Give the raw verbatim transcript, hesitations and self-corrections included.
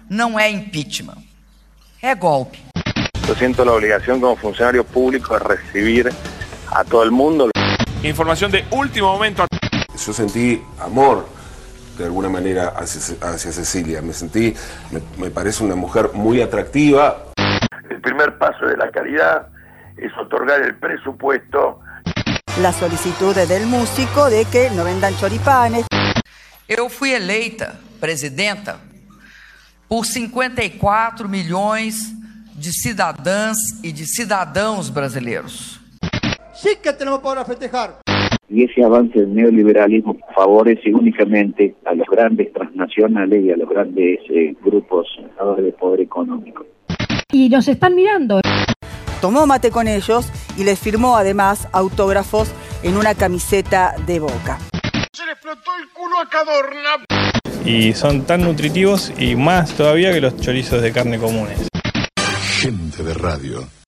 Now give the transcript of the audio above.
não é impeachment, é golpe. Yo siento la obligación como funcionario público de recibir a todo el mundo. Información de último momento. Yo sentí amor de alguna manera hacia, hacia Cecilia. Me sentí, me, me parece una mujer muy atractiva. El primer paso de la caridad es otorgar el presupuesto. La solicitud del músico de que no vendan choripanes. Eu fui eleita presidenta por cinquenta e quatro milhões de cidadãs e de cidadãos brasileiros. Sí que tenemos para festejar. Y ese avance del neoliberalismo favorece únicamente a los grandes transnacionales y a los grandes eh, grupos de poder económico. Y nos están mirando. Tomó mate con ellos y les firmó además autógrafos en una camiseta de Boca. Se le explotó el culo a Cadorna. Y son tan nutritivos y más todavía que los chorizos de carne comunes. Gente de radio.